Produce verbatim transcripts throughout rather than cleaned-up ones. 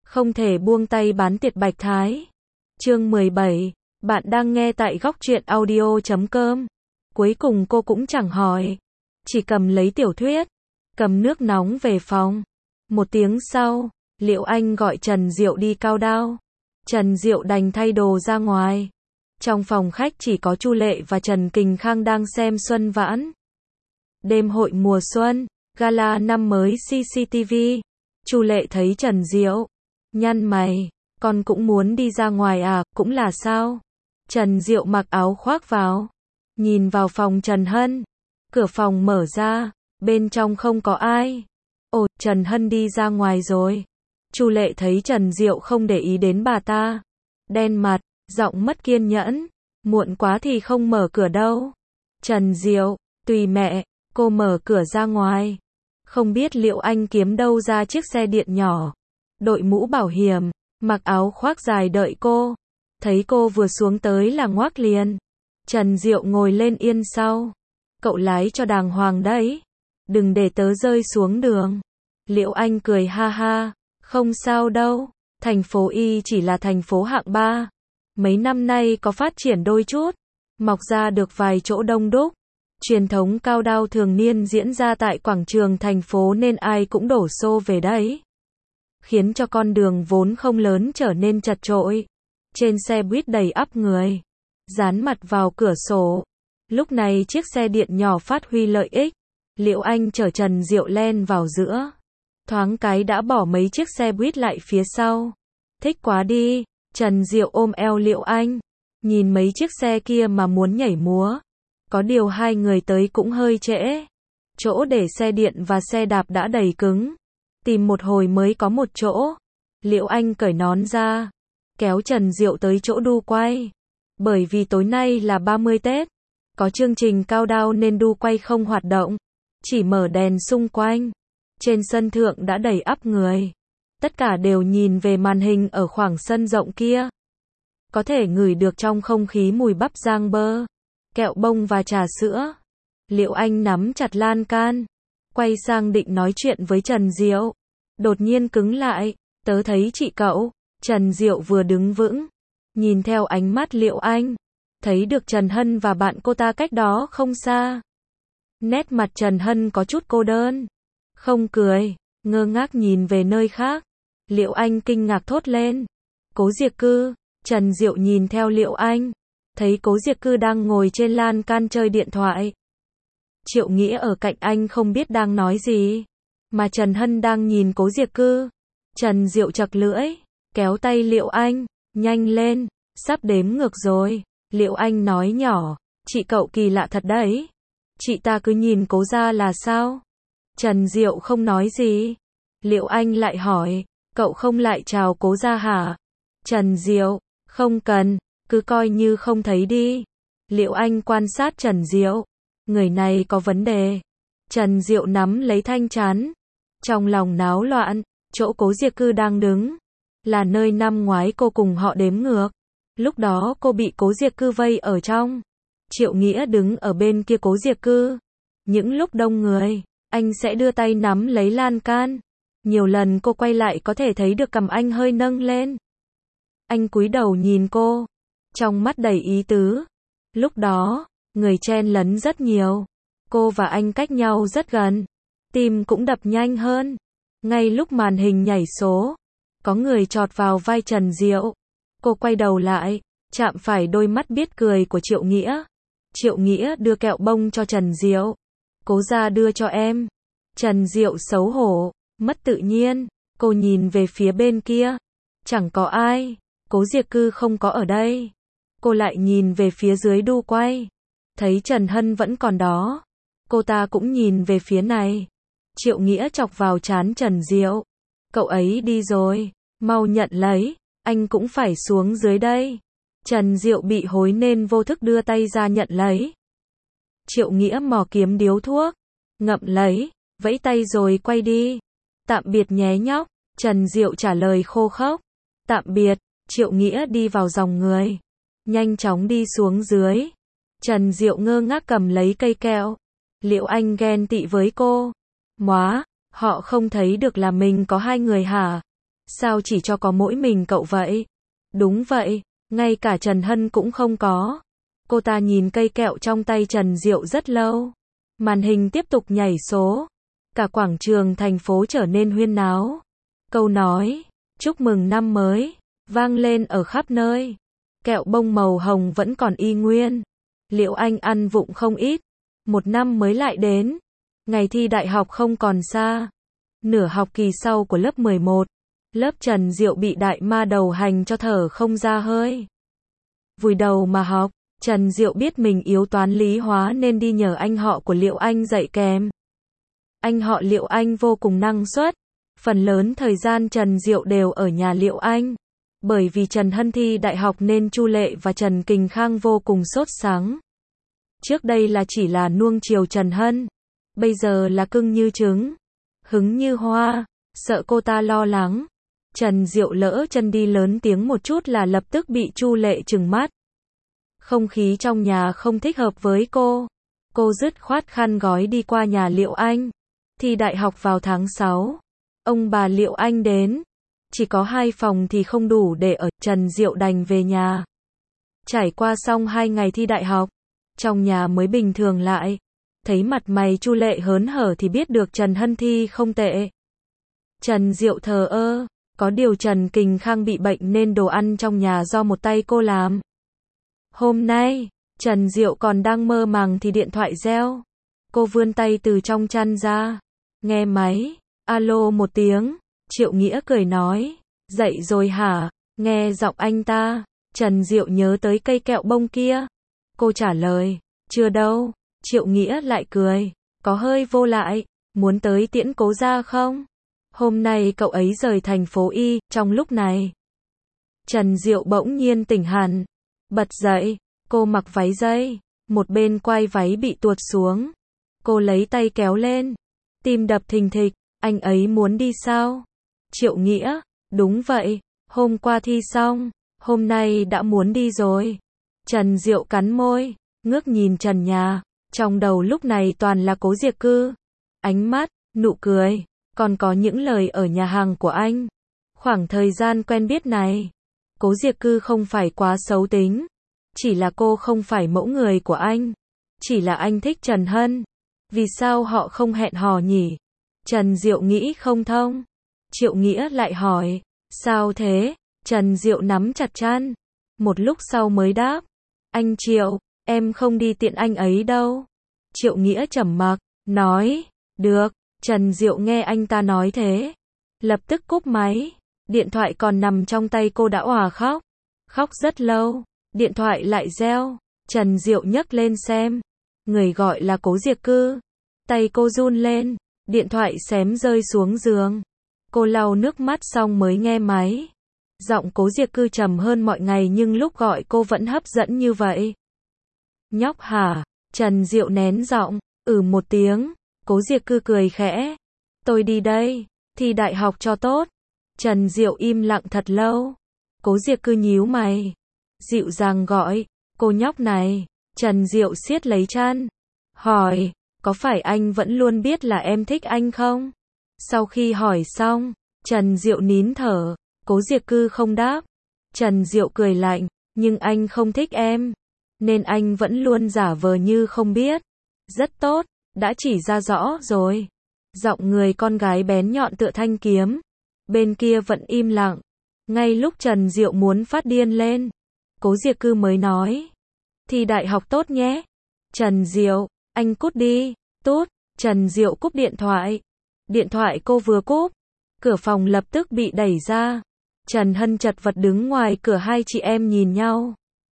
Không thể buông tay bán tiệt Bạch Thái. Chương mười bảy, bạn đang nghe tại góc truyện audio chấm com. Cuối cùng cô cũng chẳng hỏi, chỉ cầm lấy tiểu thuyết, cầm nước nóng về phòng. Một tiếng sau, Liệu Anh gọi Trần Diệu đi cao đao. Trần Diệu đành thay đồ ra ngoài. Trong phòng khách chỉ có Chu Lệ và Trần Kình Khang đang xem Xuân Vãn. Đêm hội mùa xuân, gala năm mới xê xê tê vê. Chu Lệ thấy Trần Diệu, nhăn mày, con cũng muốn đi ra ngoài à, cũng là sao? Trần Diệu mặc áo khoác vào, nhìn vào phòng Trần Hân. Cửa phòng mở ra, bên trong không có ai. Ồ, Trần Hân đi ra ngoài rồi. Chu Lệ thấy Trần Diệu không để ý đến bà ta, đen mặt, giọng mất kiên nhẫn, muộn quá thì không mở cửa đâu. Trần Diệu, tùy mẹ, cô mở cửa ra ngoài. Không biết Liệu Anh kiếm đâu ra chiếc xe điện nhỏ, đội mũ bảo hiểm, mặc áo khoác dài đợi cô. Thấy cô vừa xuống tới là ngoác liền. Trần Diệu ngồi lên yên sau. Cậu lái cho đàng hoàng đấy, đừng để tớ rơi xuống đường. Liệu Anh cười ha ha, không sao đâu, thành phố Y chỉ là thành phố hạng ba. Mấy năm nay có phát triển đôi chút, mọc ra được vài chỗ đông đúc. Truyền thống cao đao thường niên diễn ra tại quảng trường thành phố nên ai cũng đổ xô về đấy, khiến cho con đường vốn không lớn trở nên chật chội. Trên xe buýt đầy ắp người, dán mặt vào cửa sổ. Lúc này chiếc xe điện nhỏ phát huy lợi ích. Liệu Anh chở Trần Diệu len vào giữa, thoáng cái đã bỏ mấy chiếc xe buýt lại phía sau. Thích quá đi. Trần Diệu ôm eo Liệu Anh, nhìn mấy chiếc xe kia mà muốn nhảy múa. Có điều hai người tới cũng hơi trễ. Chỗ để xe điện và xe đạp đã đầy cứng. Tìm một hồi mới có một chỗ. Liệu Anh cởi nón ra, kéo Trần Diệu tới chỗ đu quay. Bởi vì tối nay là ba mươi Tết, có chương trình cao đao nên đu quay không hoạt động, chỉ mở đèn xung quanh. Trên sân thượng đã đầy ắp người. Tất cả đều nhìn về màn hình ở khoảng sân rộng kia. Có thể ngửi được trong không khí mùi bắp rang bơ, kẹo bông và trà sữa. Liệu Anh nắm chặt lan can, quay sang định nói chuyện với Trần Diệu. Đột nhiên cứng lại, tớ thấy chị cậu. Trần Diệu vừa đứng vững, nhìn theo ánh mắt Liệu Anh, thấy được Trần Hân và bạn cô ta cách đó không xa. Nét mặt Trần Hân có chút cô đơn, không cười, ngơ ngác nhìn về nơi khác. Liệu Anh kinh ngạc thốt lên, Cố Diệc Cư. Trần Diệu nhìn theo Liệu Anh, thấy Cố Diệc Cư đang ngồi trên lan can chơi điện thoại. Triệu Nghĩa ở cạnh anh không biết đang nói gì, mà Trần Hân đang nhìn Cố Diệc Cư. Trần Diệu chật lưỡi, kéo tay Liệu Anh, nhanh lên, sắp đếm ngược rồi. Liệu Anh nói nhỏ, chị cậu kỳ lạ thật đấy. Chị ta cứ nhìn Cố ra là sao? Trần Diệu không nói gì. Liệu Anh lại hỏi, cậu không lại chào Cố ra hả? Trần Diệu, không cần, cứ coi như không thấy đi. Liệu Anh quan sát Trần Diệu, người này có vấn đề. Trần Diệu nắm lấy thanh trán, trong lòng náo loạn. Chỗ Cố Diệc Cư đang đứng là nơi năm ngoái cô cùng họ đếm ngược. Lúc đó cô bị Cố Diệc Cư vây ở trong. Triệu Nghĩa đứng ở bên kia Cố Diệc Cư. Những lúc đông người, anh sẽ đưa tay nắm lấy lan can. Nhiều lần cô quay lại có thể thấy được cằm anh hơi nâng lên. Anh cúi đầu nhìn cô, trong mắt đầy ý tứ. Lúc đó, người chen lấn rất nhiều. Cô và anh cách nhau rất gần. Tim cũng đập nhanh hơn. Ngay lúc màn hình nhảy số, có người chọt vào vai Trần Diệu. Cô quay đầu lại, chạm phải đôi mắt biết cười của Triệu Nghĩa. Triệu Nghĩa đưa kẹo bông cho Trần Diệu. Cố ra đưa cho em. Trần Diệu xấu hổ, mất tự nhiên. Cô nhìn về phía bên kia. Chẳng có ai. Cố Diệc Cư không có ở đây. Cô lại nhìn về phía dưới đu quay. Thấy Trần Hân vẫn còn đó. Cô ta cũng nhìn về phía này. Triệu Nghĩa chọc vào trán Trần Diệu. Cậu ấy đi rồi, mau nhận lấy, anh cũng phải xuống dưới đây. Trần Diệu bị hối nên vô thức đưa tay ra nhận lấy. Triệu Nghĩa mò kiếm điếu thuốc, ngậm lấy, vẫy tay rồi quay đi. Tạm biệt nhé nhóc. Trần Diệu trả lời khô khốc. Tạm biệt. Triệu Nghĩa đi vào dòng người, nhanh chóng đi xuống dưới. Trần Diệu ngơ ngác cầm lấy cây kẹo. Liệu Anh ghen tị với cô? Móa, họ không thấy được là mình có hai người hả? Sao chỉ cho có mỗi mình cậu vậy? Đúng vậy, ngay cả Trần Hân cũng không có. Cô ta nhìn cây kẹo trong tay Trần Diệu rất lâu. Màn hình tiếp tục nhảy số. Cả quảng trường thành phố trở nên huyên náo. Câu nói, chúc mừng năm mới, vang lên ở khắp nơi. Kẹo bông màu hồng vẫn còn y nguyên. Liệu Anh ăn vụng không ít. Một năm mới lại đến. Ngày thi đại học không còn xa. Nửa học kỳ sau của lớp mười một. Lớp Trần Diệu bị đại ma đầu hành cho thở không ra hơi. Vùi đầu mà học. Trần Diệu biết mình yếu toán lý hóa nên đi nhờ anh họ của Liệu Anh dạy kèm. Anh họ Liệu Anh vô cùng năng suất. Phần lớn thời gian Trần Diệu đều ở nhà Liệu Anh. Bởi vì Trần Hân thi đại học nên Chu Lệ và Trần Kình Khang vô cùng sốt sắng. Trước đây là chỉ là nuông chiều Trần Hân. Bây giờ là cưng như trứng. Hứng như hoa. Sợ cô ta lo lắng. Trần Diệu lỡ chân đi lớn tiếng một chút là lập tức bị Chu Lệ trừng mắt. Không khí trong nhà không thích hợp với cô. Cô dứt khoát khăn gói đi qua nhà Liệu Anh. Thi đại học vào tháng sáu. Ông bà Liệu Anh đến. Chỉ có hai phòng thì không đủ để ở. Trần Diệu đành về nhà. Trải qua xong hai ngày thi đại học. Trong nhà mới bình thường lại. Thấy mặt mày Chu Lệ hớn hở thì biết được Trần Hân thi không tệ. Trần Diệu thờ ơ. Có điều Trần Kình Khang bị bệnh nên đồ ăn trong nhà do một tay cô làm. Hôm nay, Trần Diệu còn đang mơ màng thì điện thoại reo. Cô vươn tay từ trong chăn ra. Nghe máy. Alo một tiếng. Triệu Nghĩa cười nói. Dậy rồi hả? Nghe giọng anh ta. Trần Diệu nhớ tới cây kẹo bông kia. Cô trả lời. Chưa đâu. Triệu Nghĩa lại cười. Có hơi vô lại. Muốn tới tiễn Cố gia không? Hôm nay cậu ấy rời thành phố Y. Trong lúc này, Trần Diệu bỗng nhiên tỉnh hẳn. Bật dậy. Cô mặc váy dây. Một bên quai váy bị tuột xuống. Cô lấy tay kéo lên. Tim đập thình thịch. Anh ấy muốn đi sao? Triệu Nghĩa. Đúng vậy. Hôm qua thi xong. Hôm nay đã muốn đi rồi. Trần Diệu cắn môi. Ngước nhìn trần nhà. Trong đầu lúc này toàn là Cố Diệc Cư. Ánh mắt, nụ cười. Còn có những lời ở nhà hàng của anh. Khoảng thời gian quen biết này. Cố Diệc Cư không phải quá xấu tính. Chỉ là cô không phải mẫu người của anh. Chỉ là anh thích Trần Hân. Vì sao họ không hẹn hò nhỉ? Trần Diệu nghĩ không thông. Triệu Nghĩa lại hỏi. Sao thế? Trần Diệu nắm chặt chăn. Một lúc sau mới đáp. Anh Triệu, em không đi tiện anh ấy đâu. Triệu Nghĩa trầm mặc, nói. Được. Trần Diệu nghe anh ta nói thế. Lập tức cúp máy. Điện thoại còn nằm trong tay cô đã òa khóc. Khóc rất lâu. Điện thoại lại reo. Trần Diệu nhấc lên xem. Người gọi là Cố Diệc Cư. Tay cô run lên. Điện thoại xém rơi xuống giường. Cô lau nước mắt xong mới nghe máy. Giọng Cố Diệc Cư trầm hơn mọi ngày nhưng lúc gọi cô vẫn hấp dẫn như vậy. Nhóc hả? Trần Diệu nén giọng. Ừ một tiếng. Cố Diệc Cư cười khẽ. Tôi đi đây. Thi đại học cho tốt. Trần Diệu im lặng thật lâu. Cố Diệc Cư nhíu mày. Dịu dàng gọi. Cô nhóc này. Trần Diệu siết lấy chăn. Hỏi. Có phải anh vẫn luôn biết là em thích anh không? Sau khi hỏi xong. Trần Diệu nín thở. Cố Diệc Cư không đáp. Trần Diệu cười lạnh. Nhưng anh không thích em. Nên anh vẫn luôn giả vờ như không biết. Rất tốt. Đã chỉ ra rõ rồi. Giọng người con gái bén nhọn tựa thanh kiếm. Bên kia vẫn im lặng. Ngay lúc Trần Diệu muốn phát điên lên. Cố Diệc Cư mới nói. Thi đại học tốt nhé. Trần Diệu, anh cút đi. Tốt. Trần Diệu cúp điện thoại. Điện thoại cô vừa cúp. Cửa phòng lập tức bị đẩy ra. Trần Hân chật vật đứng ngoài cửa, hai chị em nhìn nhau.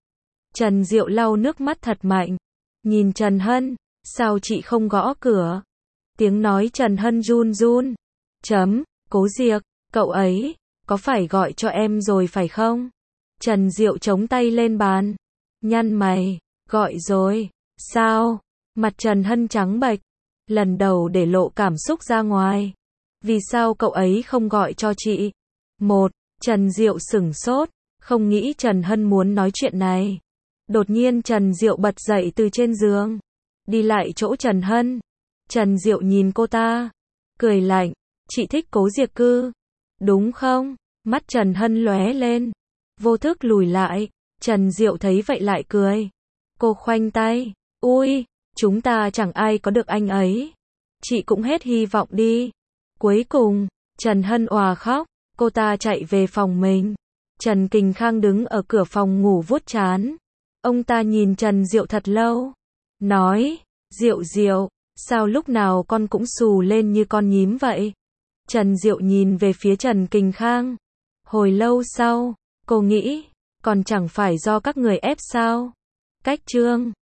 Trần Diệu lau nước mắt thật mạnh. Nhìn Trần Hân. Sao chị không gõ cửa? Tiếng nói Trần Hân run run. Chấm, Cố Diệc, cậu ấy, có phải gọi cho em rồi phải không? Trần Diệu chống tay lên bàn. Nhăn mày, gọi rồi. Sao? Mặt Trần Hân trắng bệch. Lần đầu để lộ cảm xúc ra ngoài. Vì sao cậu ấy không gọi cho chị? Một, Trần Diệu sửng sốt. Không nghĩ Trần Hân muốn nói chuyện này. Đột nhiên Trần Diệu bật dậy từ trên giường. Đi lại chỗ Trần Hân. Trần Diệu nhìn cô ta. Cười lạnh. Chị thích Cố Diệc Cư. Đúng không? Mắt Trần Hân lóe lên, vô thức lùi lại. Trần Diệu thấy vậy lại cười. Cô khoanh tay, ui, chúng ta chẳng ai có được anh ấy. Chị cũng hết hy vọng đi. Cuối cùng, Trần Hân òa khóc, cô ta chạy về phòng mình. Trần Kình Khang đứng ở cửa phòng ngủ vuốt trán. Ông ta nhìn Trần Diệu thật lâu, nói, Diệu Diệu, sao lúc nào con cũng xù lên như con nhím vậy? Trần Diệu nhìn về phía Trần Kình Khang. Hồi lâu sau, cô nghĩ, còn chẳng phải do các người ép sao? Cách chương